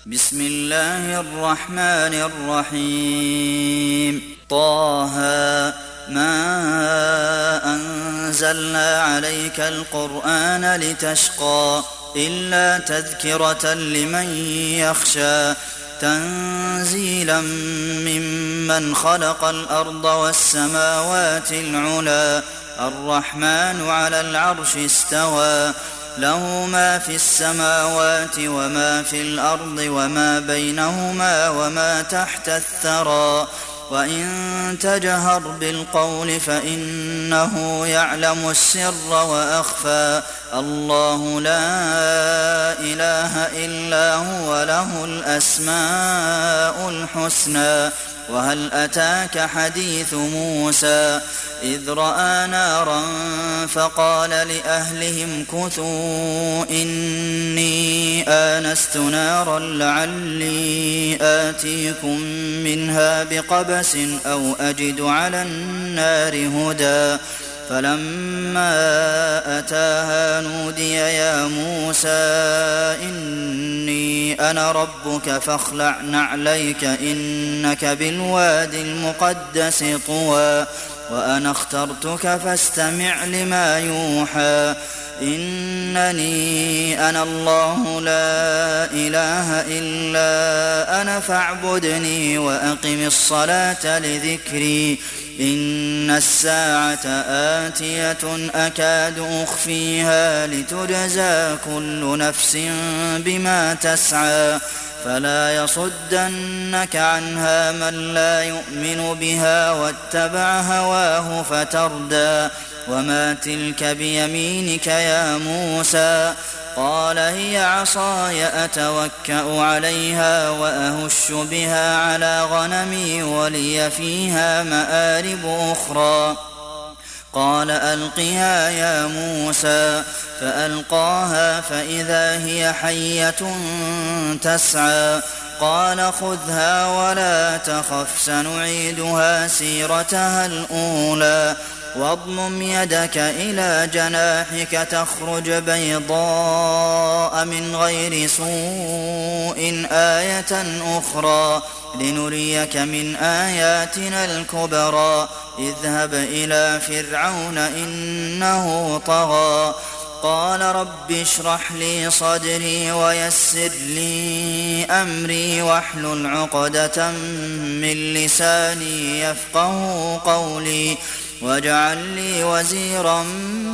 بسم الله الرحمن الرحيم طه ما أنزلنا عليك القرآن لتشقى إلا تذكرة لمن يخشى تنزيلا ممن خلق الأرض والسماوات العلى الرحمن على العرش استوى له ما في السماوات وما في الأرض وما بينهما وما تحت الثرى وإن تجهر بالقول فإنه يعلم السر وأخفى الله لا إله إلا هو له الأسماء الحسنى وهل أتاك حديث موسى إذ رأى نارا فقال لأهلهم كثوا إني آنست نارا لعلي آتيكم منها بقبس أو أجد على النار هدى فلما أتاها نودي يا موسى إني أنا ربك فاخلع نعليك إنك بالوادي المقدس طوى وأنا اخترتك فاستمع لما يوحى إنني أنا الله لا إله إلا أنا فاعبدني وأقم الصلاة لذكري إن الساعة آتية أكاد أخفيها لتجزى كل نفس بما تسعى فلا يصدنك عنها من لا يؤمن بها واتبع هواه فتردى وما تلك بيمينك يا موسى قال هي عصاي أتوكأ عليها وأهش بها على غنمي ولي فيها مآرب أخرى قال ألقها يا موسى فألقاها فإذا هي حية تسعى قال خذها ولا تخف سنعيدها سيرتها الأولى واضمم يدك إلى جناحك تخرج بيضاء من غير سوء آية أخرى لنريك من آياتنا الكبرى اذهب إلى فرعون إنه طغى قال رب اشرح لي صدري ويسر لي أمري واحلل عقدة من لساني يفقه قولي واجعل لي وزيرا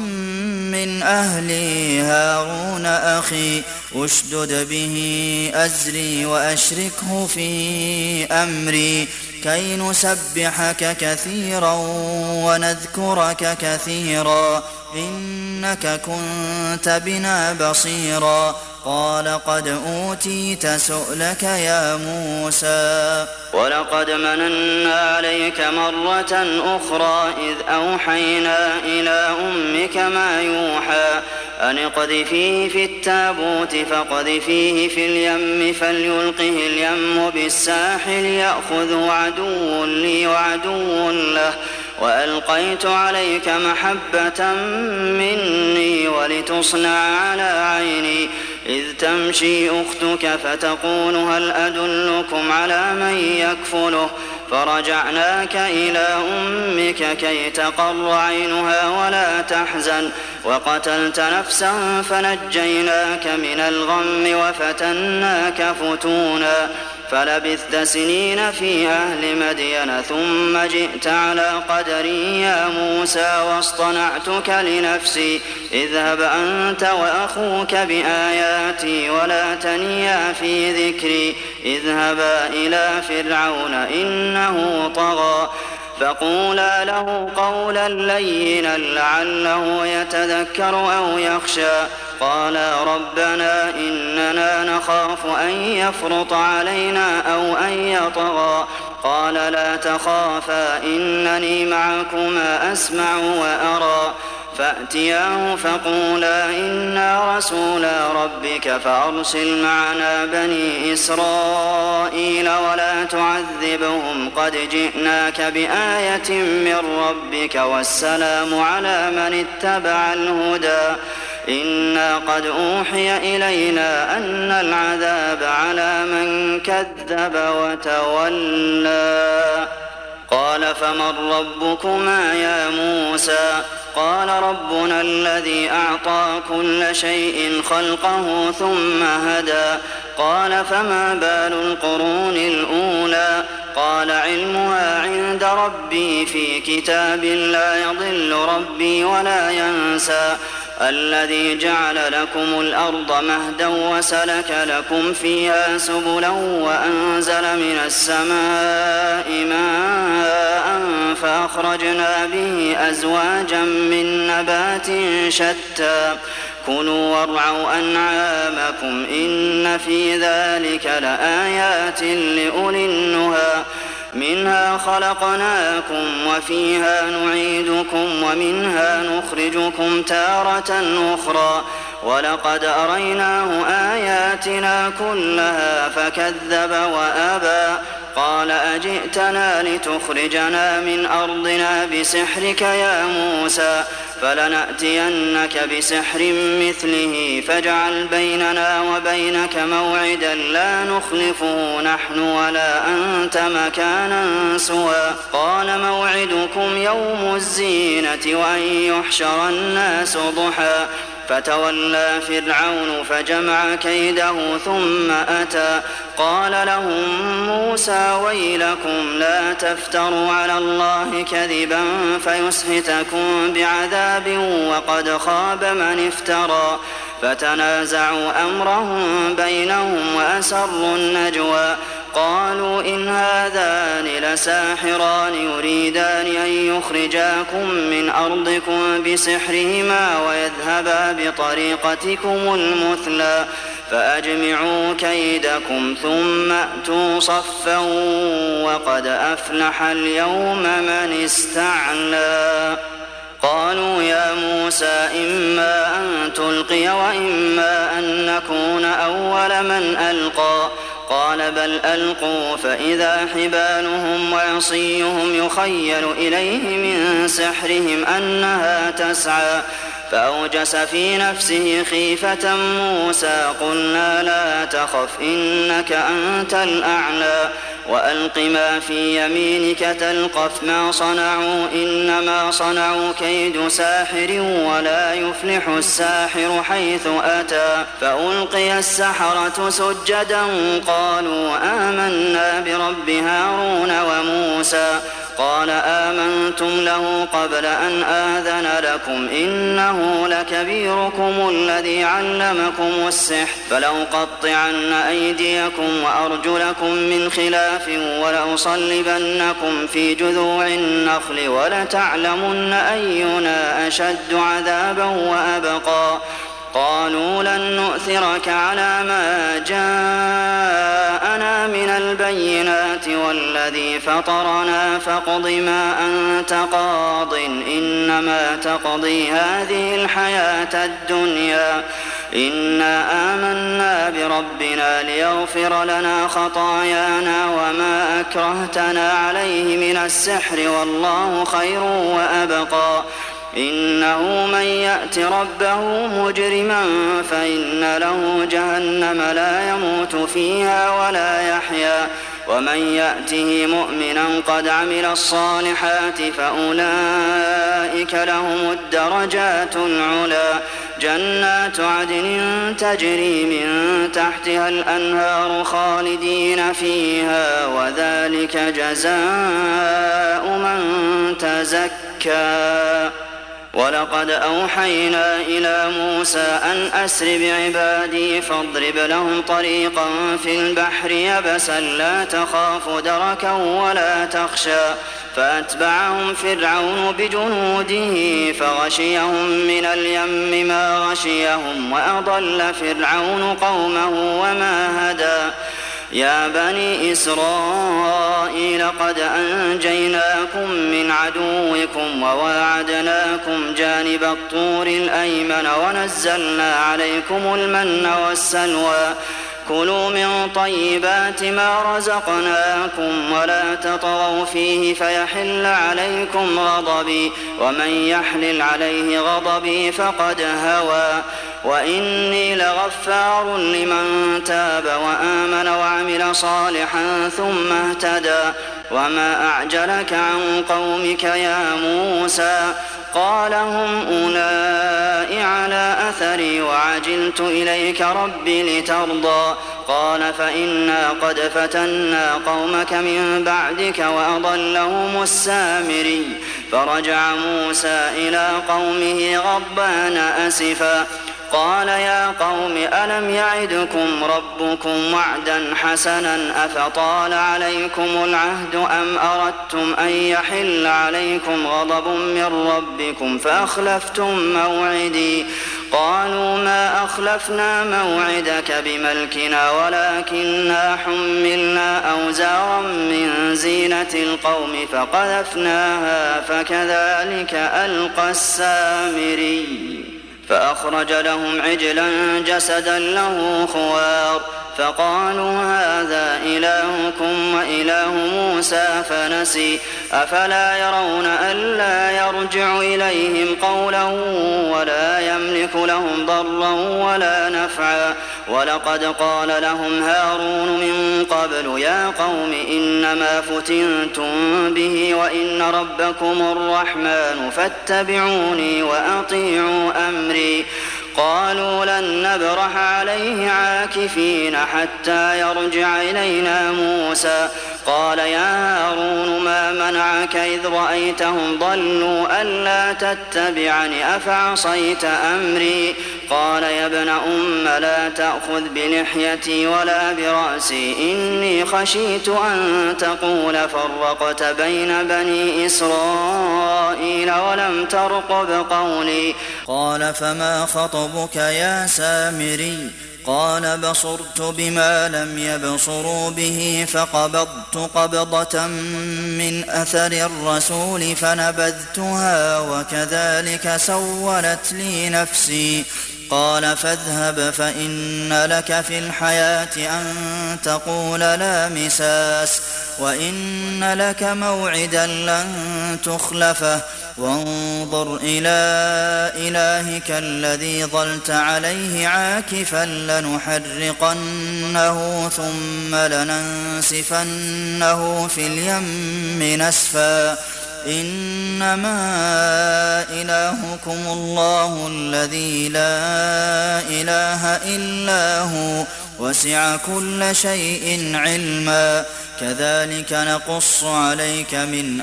من أهلي هارون أخي أشدد به أزري وأشركه في أمري كي نسبحك كثيرا ونذكرك كثيرا إنك كنت بنا بصيرا قال قد أوتيت سؤلك يا موسى ولقد مننا عليك مرة أخرى إذ أوحينا إلى أمك ما يوحى أن اقذفيه في التابوت فاقذفيه في اليم فليلقه اليم بالساحل يأخذه عدو لي وعدو له وألقيت عليك محبة مني ولتصنع على عيني إذ تمشي أختك فتقول هل أدلكم على من يكفله فرجعناك إلى أمك كي تقر عينها ولا تحزن وقتلت نفسا فنجيناك من الغم وفتناك فتونا فلبثت سنين في أهل مدين ثم جئت على قدري يا موسى واصطنعتك لنفسي اذهب أنت وأخوك بآياتي ولا تنيا في ذكري اذهبا إلى فرعون إنه طغى فقولا له قولا لينا لعله يتذكر أو يخشى قالا ربنا إننا نخاف أن يفرط علينا أو أن يطغى قال لا تخافا إنني معكما أسمع وأرى فأتياه فقولا إنا رسولا ربك فأرسل معنا بني إسرائيل ولا تعذبهم قد جئناك بآية من ربك والسلام على من اتبع الهدى إنا قد أوحي إلينا أن العذاب على من كذب وتولى قال فمن ربكما يا موسى قال ربنا الذي أعطى كل شيء خلقه ثم هدى قال فما بال القرون الأولى قال علمها عند ربي في كتاب لا يضل ربي ولا ينسى الذي جعل لكم الأرض مهدا وسلك لكم فيها سبلا وأنزل من السماء ماء فأخرجنا به أزواجا من نبات شتى كلوا وارعوا أنعامكم إن في ذلك لآيات لأولي النهى منها خلقناكم وفيها نعيدكم ومنها نخرجكم تارة أخرى ولقد أريناه آياتنا كلها فكذب وأبى قال أجئتنا لتخرجنا من أرضنا بسحرك يا موسى فلنأتينك بسحر مثله فاجعل بيننا وبينك موعدا لا نخلفه نحن ولا أنت مكانا سوى قال موعدكم يوم الزينة وأن يحشر الناس ضحى فتولى فرعون فجمع كيده ثم أتى قال لهم موسى ويلكم لا تفتروا على الله كذبا فيسحتكم بعذاب وقد خاب من افترى فتنازعوا أمرهم بينهم وأسروا النجوى قالوا إن هذان لساحران يريدان أن يخرجاكم من أرضكم بسحرهما ويذهبا بطريقتكم المثلى فأجمعوا كيدكم ثم أتوا صفا وقد أفلح اليوم من استعلى قالوا يا موسى إما أن تلقي وإما أن نكون أول من ألقى قال بل ألقوا فإذا حبالهم وعصيهم يخيل إليه من سحرهم أنها تسعى فأوجس في نفسه خيفة موسى قلنا لا تخف إنك أنت الأعلى وألق ما في يمينك تلقف ما صنعوا إنما صنعوا كيد ساحر ولا يفلح الساحر حيث أتى فألقي السحرة سجدا قالوا آمنا برب هارون وموسى قال آمنتم له قبل أن آذن لكم إنه لكبيركم الذي علمكم السحر فلأقطعن أيديكم وأرجلكم من خلاف ولأصلبنكم في جذوع النخل ولتعلمن أينا أشد عذابا وأبقى قالوا لن نؤثرك على ما جاءنا من البينات والذي فطرنا فاقض ما أنت قاض إنما تقضي هذه الحياة الدنيا إنا آمنا بربنا ليغفر لنا خطايانا وما أكرهتنا عليه من السحر والله خير وأبقى إنه من يأت ربه مجرما فإن له جهنم لا يموت فيها ولا يحيا ومن يأته مؤمنا قد عمل الصالحات فأولئك لهم الدرجات العلى جنات عدن تجري من تحتها الأنهار خالدين فيها وذلك جزاء من تزكى ولقد أوحينا إلى موسى أن أسر بعبادي فاضرب لهم طريقا في البحر يبسا لا تخاف دركا ولا تخشى فأتبعهم فرعون بجنوده فغشيهم من اليم ما غشيهم وأضل فرعون قومه وما هدى يا بني إسرائيل قد أنجيناكم من عدوكم وواعدناكم جانب الطور الأيمن ونزلنا عليكم المن والسلوى كلوا من طيبات ما رزقناكم ولا تطغوا فيه فيحل عليكم غضبي ومن يحلل عليه غضبي فقد هوى وإني لغفار لمن تاب وآمن وعمل صالحا ثم اهتدى وما أعجلك عن قومك يا موسى قال هم أولئك على أثري وعجلت إليك رب لترضى قال فإنا قد فتنا قومك من بعدك وأضلهم السامري فرجع موسى إلى قومه غضبان أسفا قال يا قوم ألم يعدكم ربكم وعدا حسنا أفطال عليكم العهد أم أردتم أن يحل عليكم غضب من ربكم فأخلفتم موعدي قالوا ما أخلفنا موعدك بملكنا ولكننا حملنا أوزارا من زينة القوم فقذفناها فكذلك ألقى السامري فأخرج لهم عجلا جسدا له خوار فقالوا هذا إلهكم وإله موسى فنسي أفلا يرون ألا يرجع إليهم قولا ولا يملك لهم ضرا ولا نفعا ولقد قال لهم هارون من قبل يا قوم إنما فتنتم به وإن ربكم الرحمن فاتبعوني وأطيعوا أمري قالوا لن نبرح عليه عاكفين حتى يرجع إلينا موسى قال يا هارون ما منعك إذ رأيتهم ضلوا ألا تتبعني أفعصيت أمري قال يا ابن لا تأخذ بلحيتي ولا برأسي إني خشيت أن تقول فرقت بين بني إسرائيل ولم ترقب قولي قال فما خطبك يا سامري قال بصرت بما لم يبصروا به فقبضت قبضة من أثر الرسول فنبذتها وكذلك سولت لي نفسي قال فاذهب فإن لك في الحياة أن تقول لا مساس وإن لك موعدا لن تخلفه وانظر إلى إلهك الذي ظلت عليه عاكفا لنحرقنه ثم لننسفنه في اليم نسفا إنما إلهكم الله الذي لا إله إلا هو وسع كل شيء علما كذلك نقص عليك من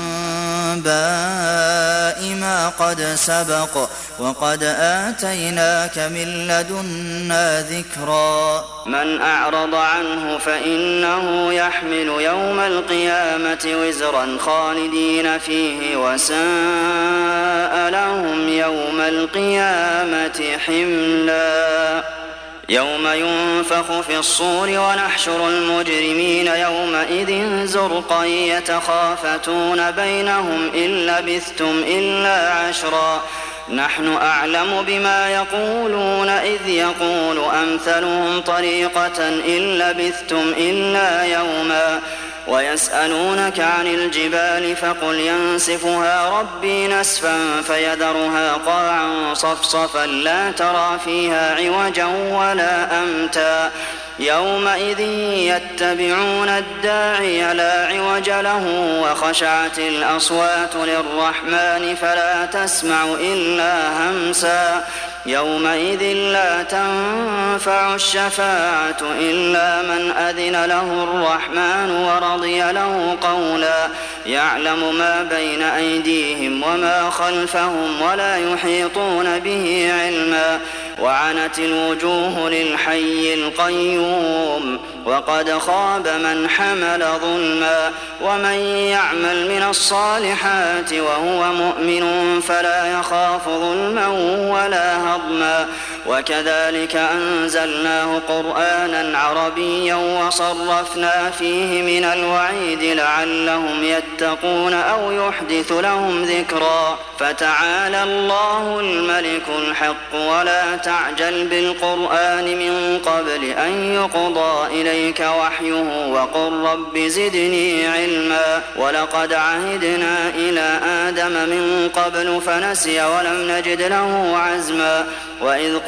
أنباء ما قد سبق وقد آتيناك من لدنا ذكرا من أعرض عنه فإنه يحمل يوم القيامة وزرا خالدين فيه وساء لهم يوم القيامة حملا يوم ينفخ في الصور ونحشر المجرمين يومئذ زرقا يتخافتون بينهم إن لبثتم إلا عشرا نحن أعلم بما يقولون إذ يقول أمثلهم طريقة إن لبثتم إلا يوما ويسألونك عن الجبال فقل ينسفها ربي نسفا فيذرها قاعا صفصفا لا ترى فيها عوجا ولا أمتا يومئذ يتبعون الداعي لا عوج له وخشعت الأصوات للرحمن فلا تسمع إلا همسا يومئذ لا تنفع الشفاعة إلا من أذن له الرحمن ورضي له قولا يعلم ما بين أيديهم وما خلفهم ولا يحيطون به علما وعنت الوجوه للحي القيوم وقد خاب من حمل ظلما ومن يعمل من الصالحات وهو مؤمن فلا يخاف ظلما ولا هضما وكذلك أنزلناه قرآنا عربيا وصرفنا فيه من الوعيد لعلهم يتقون أو يحدث لهم ذكرا فتعالى الله الملك الحق ولا تعجل بالقرآن من قبل أن يقضى إليك وحيه وقل رب زدني علما ولقد عهدنا إلى آدم من قبل فنسي ولم نجد له عزما وإذ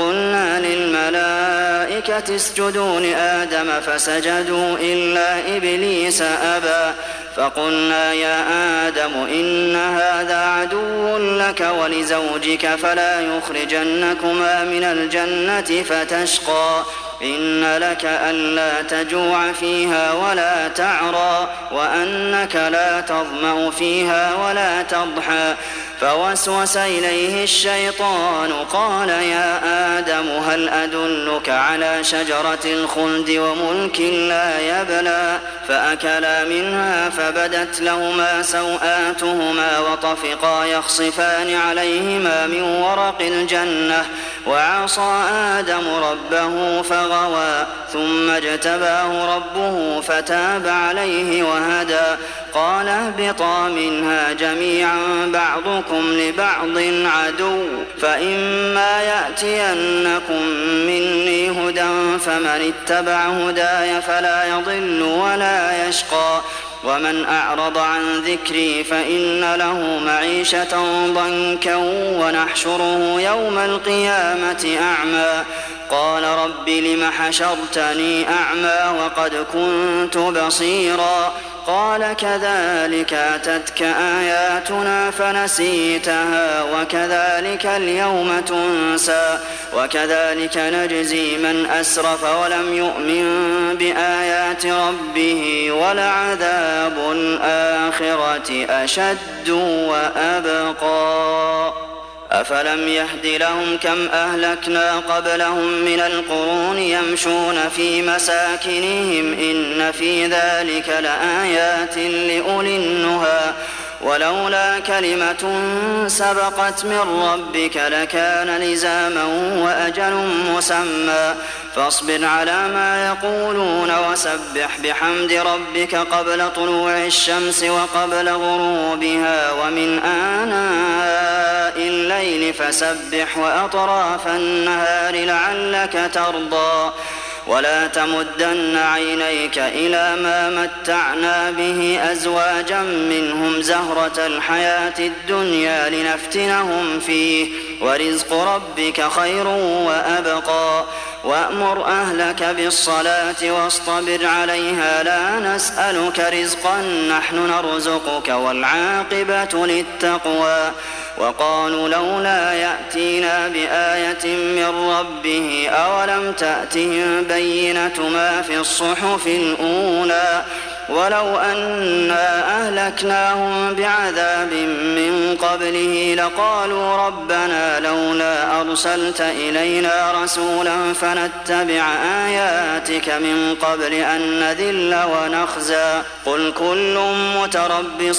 قلنا للملائكة اسجدوا لآدم فسجدوا إلا إبليس أبى فقلنا يا آدم إن هذا عدو لك ولزوجك فلا يخرجنكما من الجنة فتشقى إن لك ألا تجوع فيها ولا تعرى وأنك لا تظمأ فيها ولا تضحى فوسوس إليه الشيطان قال يا آدم هل أدلك على شجرة الخلد وملك لا يبلى فأكلا منها فبدت لهما سوآتهما وطفقا يخصفان عليهما من ورق الجنة وعصى آدم ربه فغوى ثم اجتباه ربه فتاب عليه وهدى قال اهبطا منها جميعا بعضكم لبعض عدو فإما يأتينكم مني هدى فمن اتبع هداي فلا يضل ولا يشقى ومن أعرض عن ذكري فإن له معيشة ضنكا ونحشره يوم القيامة أعمى قال رب لم حشرتني أعمى وقد كنت بصيرا قال كذلك أتتك آياتنا فنسيتها وكذلك اليوم تنسى وكذلك نجزي من أسرف ولم يؤمن بآيات ربه ولعذاب الآخرة أشد وأبقى أفلم يهد لهم كم أهلكنا قبلهم من القرون يمشون في مساكنهم إن في ذلك لآيات لأولي النهى ولولا كلمة سبقت من ربك لكان لزاما وأجل مسمى فاصبر على ما يقولون وسبح بحمد ربك قبل طلوع الشمس وقبل غروبها ومن آناء الليل فسبح وأطراف النهار لعلك ترضى ولا تمدن عينيك إلى ما متعنا به أزواجا منهم زهرة الحياة الدنيا لنفتنهم فيه ورزق ربك خير وأبقى وأمر أهلك بالصلاة واصطبر عليها لا نسألك رزقا نحن نرزقك والعاقبة للتقوى وقالوا لولا يأتينا بآية من ربه أولم تأتهم بينة ما في الصحف الأولى ولو أنا أهلكناهم بعذاب من قبله لقالوا ربنا لولا أرسلت إلينا رسولا فنتبع آياتك من قبل أن نذل ونخزى قل كل متربص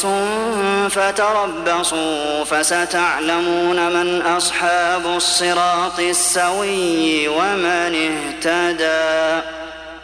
فتربصوا فستعلمون من أصحاب الصراط السوي ومن اهتدى